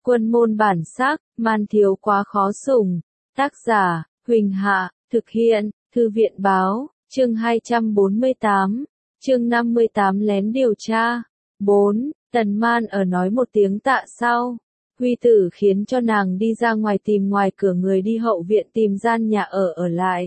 Quân môn bản sắc, man thiếu quá khó sủng. Tác giả, Huỳnh Hạ, thực hiện, Thư viện báo, chương 248, chương 58 lén điều tra. 4. Tần Man ở nói một tiếng tạ sau. Huy Tử khiến cho nàng đi ra ngoài tìm ngoài cửa người đi hậu viện tìm gian nhà ở lại.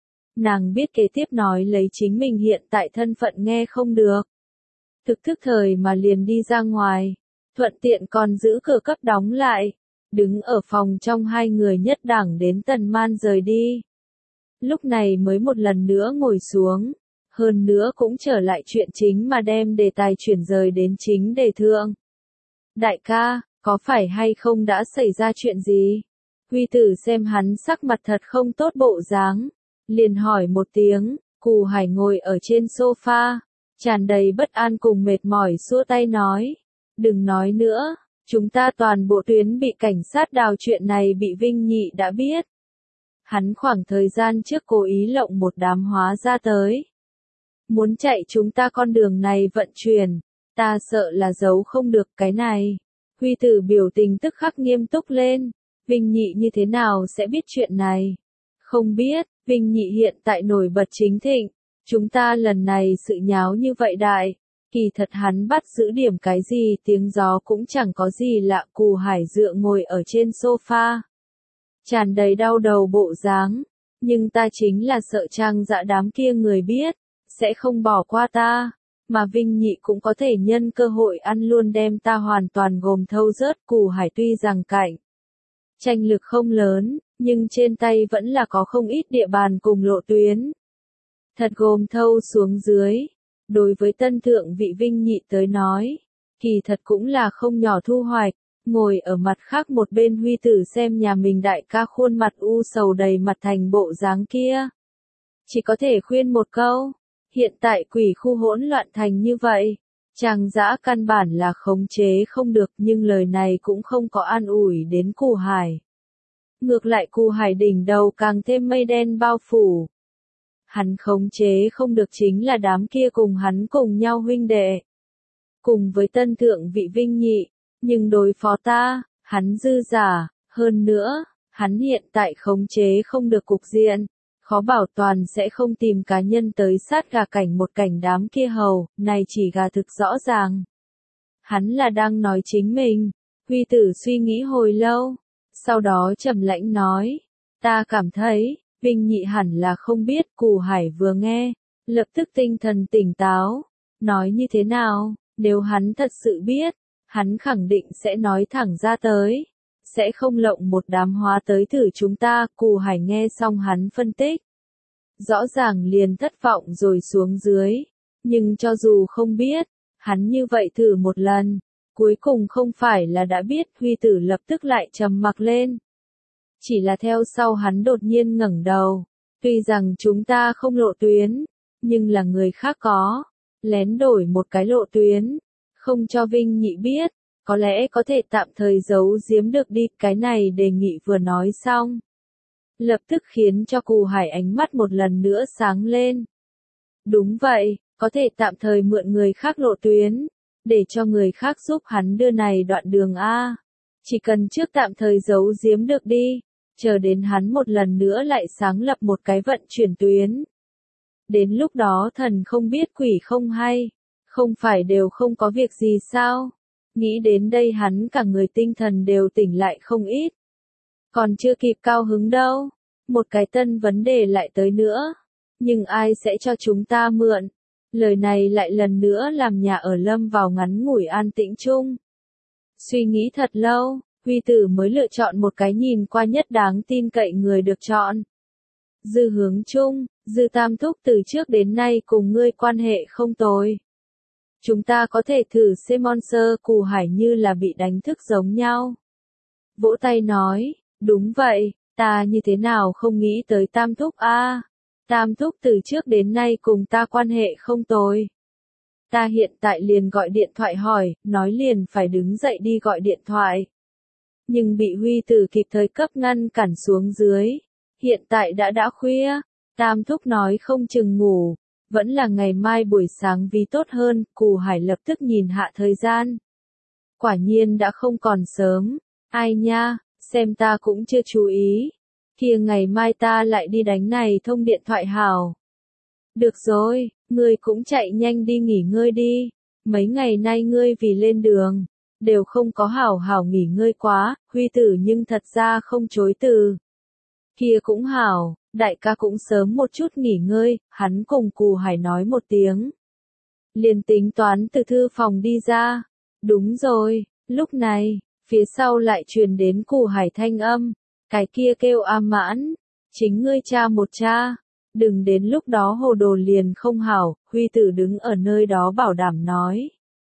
Nàng biết kế tiếp nói lấy chính mình hiện tại thân phận nghe không được. Thực thức thời mà liền đi ra ngoài, thuận tiện còn giữ cửa cấp đóng lại. Đứng ở phòng trong hai người nhất đẳng đến Tần Man rời đi. Lúc này mới một lần nữa ngồi xuống, hơn nữa cũng trở lại chuyện chính mà đem đề tài chuyển rời đến chính đề thượng. Đại ca, có phải hay không đã xảy ra chuyện gì? Huy Tử xem hắn sắc mặt thật không tốt bộ dáng, liền hỏi một tiếng. Cù Hải ngồi ở trên sofa, tràn đầy bất an cùng mệt mỏi xua tay nói. Đừng nói nữa, chúng ta toàn bộ tuyến bị cảnh sát đào, chuyện này bị Vinh Nhị đã biết. Hắn khoảng thời gian trước cố ý lộng một đám hóa ra tới. Muốn chạy chúng ta con đường này vận chuyển, ta sợ là giấu không được cái này. Huy Tử biểu tình tức khắc nghiêm túc lên. Vinh Nhị như thế nào sẽ biết chuyện này? Không biết, Vinh Nhị hiện tại nổi bật chính thịnh. Chúng ta lần này sự nháo như vậy đại. Kỳ thật hắn bắt giữ điểm cái gì tiếng gió cũng chẳng có gì lạ. Cù Hải dựa ngồi ở trên sofa, tràn đầy đau đầu bộ dáng. Nhưng ta chính là sợ Trang Dạ đám kia người biết, sẽ không bỏ qua ta. Mà Vinh Nhị cũng có thể nhân cơ hội ăn luôn đem ta hoàn toàn gồm thâu rớt. Cù Hải tuy rằng cạnh tranh lực không lớn, nhưng trên tay vẫn là có không ít địa bàn cùng lộ tuyến. Thật gồm thâu xuống dưới. Đối với tân thượng vị Vinh Nhị tới nói, kỳ thật cũng là không nhỏ thu hoạch. Ngồi ở mặt khác một bên Huy Tử xem nhà mình đại ca khuôn mặt u sầu đầy mặt thành bộ dáng kia. Chỉ có thể khuyên một câu, hiện tại quỷ khu hỗn loạn thành như vậy, Trang Dã căn bản là khống chế không được, nhưng lời này cũng không có an ủi đến Cù Hải. Ngược lại Cù Hải đỉnh đầu càng thêm mây đen bao phủ. Hắn khống chế không được chính là đám kia cùng hắn cùng nhau huynh đệ. Cùng với tân thượng vị Vinh Nhị, nhưng đối phó ta, hắn dư giả, hơn nữa, hắn hiện tại khống chế không được cục diện, khó bảo toàn sẽ không tìm cá nhân tới sát gà cảnh một cảnh đám kia hầu, này chỉ gà thực rõ ràng. Hắn là đang nói chính mình. Huy Tử suy nghĩ hồi lâu, sau đó trầm lãnh nói, ta cảm thấy, Vinh Nhị hẳn là không biết. Cù Hải vừa nghe, lập tức tinh thần tỉnh táo, nói như thế nào, nếu hắn thật sự biết, hắn khẳng định sẽ nói thẳng ra tới, sẽ không lộng một đám hóa tới thử chúng ta. Cù Hải nghe xong hắn phân tích, rõ ràng liền thất vọng rồi xuống dưới, nhưng cho dù không biết, hắn như vậy thử một lần, cuối cùng không phải là đã biết. Huy Tử lập tức lại trầm mặc lên. Chỉ là theo sau hắn đột nhiên ngẩng đầu, tuy rằng chúng ta không lộ tuyến, nhưng là người khác có, lén đổi một cái lộ tuyến, không cho Vinh Nhị biết, có lẽ có thể tạm thời giấu giếm được đi. Cái này đề nghị vừa nói xong, lập tức khiến cho Cù Hải ánh mắt một lần nữa sáng lên. Đúng vậy, có thể tạm thời mượn người khác lộ tuyến, để cho người khác giúp hắn đưa này đoạn đường A. Chỉ cần trước tạm thời giấu giếm được đi, chờ đến hắn một lần nữa lại sáng lập một cái vận chuyển tuyến. Đến lúc đó thần không biết quỷ không hay, không phải đều không có việc gì sao? Nghĩ đến đây hắn cả người tinh thần đều tỉnh lại không ít. Còn chưa kịp cao hứng đâu, một cái tân vấn đề lại tới nữa. Nhưng ai sẽ cho chúng ta mượn? Lời này lại lần nữa làm nhà ở lâm vào ngắn ngủi an tĩnh chung. Suy nghĩ thật lâu, Huy Tử mới lựa chọn một cái nhìn qua nhất đáng tin cậy người được chọn. Dư Hướng Trung, Dư Tam Thúc từ trước đến nay cùng ngươi quan hệ không tồi. Chúng ta có thể thử sponsor. Cù Hải như là bị đánh thức giống nhau. Vỗ tay nói, đúng vậy, ta như thế nào không nghĩ tới Tam Thúc a? Tam Thúc từ trước đến nay cùng ta quan hệ không tồi. Ta hiện tại liền gọi điện thoại hỏi, nói liền phải đứng dậy đi gọi điện thoại. Nhưng bị Huy Tử kịp thời cấp ngăn cản xuống dưới. Hiện tại đã khuya, Tam Thúc nói không chừng ngủ, vẫn là ngày mai buổi sáng vì tốt hơn. Cù Hải lập tức nhìn hạ thời gian. Quả nhiên đã không còn sớm, Ai nha, xem ta cũng chưa chú ý. Kia ngày mai ta lại đi đánh này thông điện thoại hảo. Được rồi, ngươi cũng chạy nhanh đi nghỉ ngơi đi. Mấy ngày nay ngươi vì lên đường, đều không có hảo hảo nghỉ ngơi quá, Huy tử nhưng thật ra không chối từ. Kia cũng hảo, đại ca cũng sớm một chút nghỉ ngơi, hắn cùng Cù Hải nói một tiếng. Liền tính toán từ thư phòng đi ra. Đúng rồi, lúc này, phía sau lại truyền đến Cù Hải thanh âm, cái kia kêu A Mãn, chính ngươi tra một tra, đừng đến lúc đó hồ đồ liền không hảo, Huy tử đứng ở nơi đó bảo đảm nói.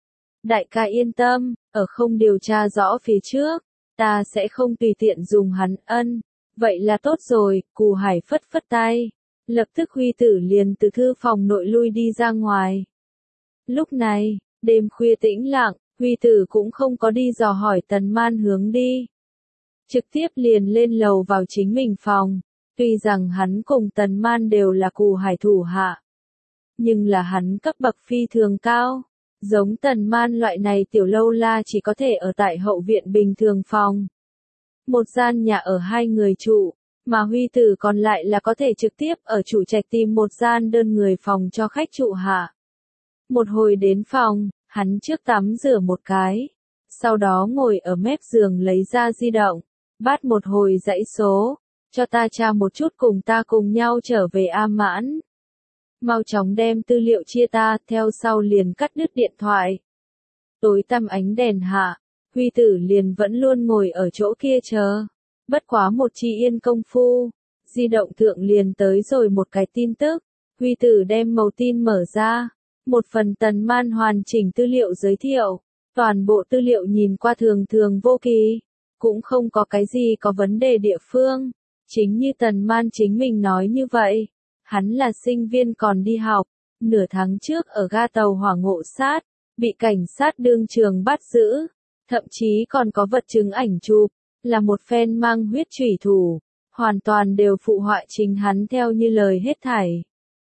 Đại ca yên tâm, ở không điều tra rõ phía trước, ta sẽ không tùy tiện dùng hắn ân. Vậy là tốt rồi, Cù Hải phất phất tay. Lập tức Huy tử liền từ thư phòng nội lui đi ra ngoài. Lúc này, đêm khuya tĩnh lặng, Huy tử cũng không có đi dò hỏi Tần Man hướng đi. Trực tiếp liền lên lầu vào chính mình phòng. Tuy rằng hắn cùng Tần Man đều là Cù Hải thủ hạ, nhưng là hắn cấp bậc phi thường cao. Giống Tần Man loại này tiểu lâu la chỉ có thể ở tại hậu viện bình thường phòng. Một gian nhà ở hai người trụ, mà Huy tử còn lại là có thể trực tiếp ở chủ trạch tìm một gian đơn người phòng cho khách trụ hạ. Một hồi đến phòng, hắn trước tắm rửa một cái, sau đó ngồi ở mép giường lấy ra di động, bắt một hồi dãy số, cho ta tra một chút cùng ta cùng nhau trở về A Mãn. Mau chóng đem tư liệu chia ta, theo sau liền cắt đứt điện thoại. Tối tăm ánh đèn hạ, Huy tử liền vẫn luôn ngồi ở chỗ kia chờ. Bất quá một chi yên công phu, di động thượng liền tới rồi một cái tin tức. Huy tử đem màu tin mở ra, một phần Tần Man hoàn chỉnh tư liệu giới thiệu. Toàn bộ tư liệu nhìn qua thường thường vô kỳ, cũng không có cái gì có vấn đề địa phương. Chính như Tần Man chính mình nói như vậy, hắn là sinh viên còn đi học, nửa tháng trước ở ga tàu hỏa ngộ sát, bị cảnh sát đương trường bắt giữ, thậm chí còn có vật chứng ảnh chụp, là một phen mang huyết chủy thủ, hoàn toàn đều phụ họa chính hắn theo như lời hết thảy.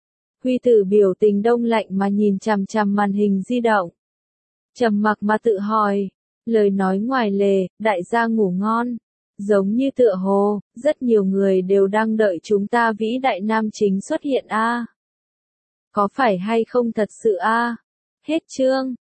Huy tử biểu tình đông lạnh mà nhìn chằm chằm màn hình di động. Trầm mặc mà tự hỏi, lời nói ngoài lề, đại gia ngủ ngon. Giống như tựa hồ, rất nhiều người đều đang đợi chúng ta vĩ đại nam chính xuất hiện a. Có phải hay không thật sự a? Hết chương.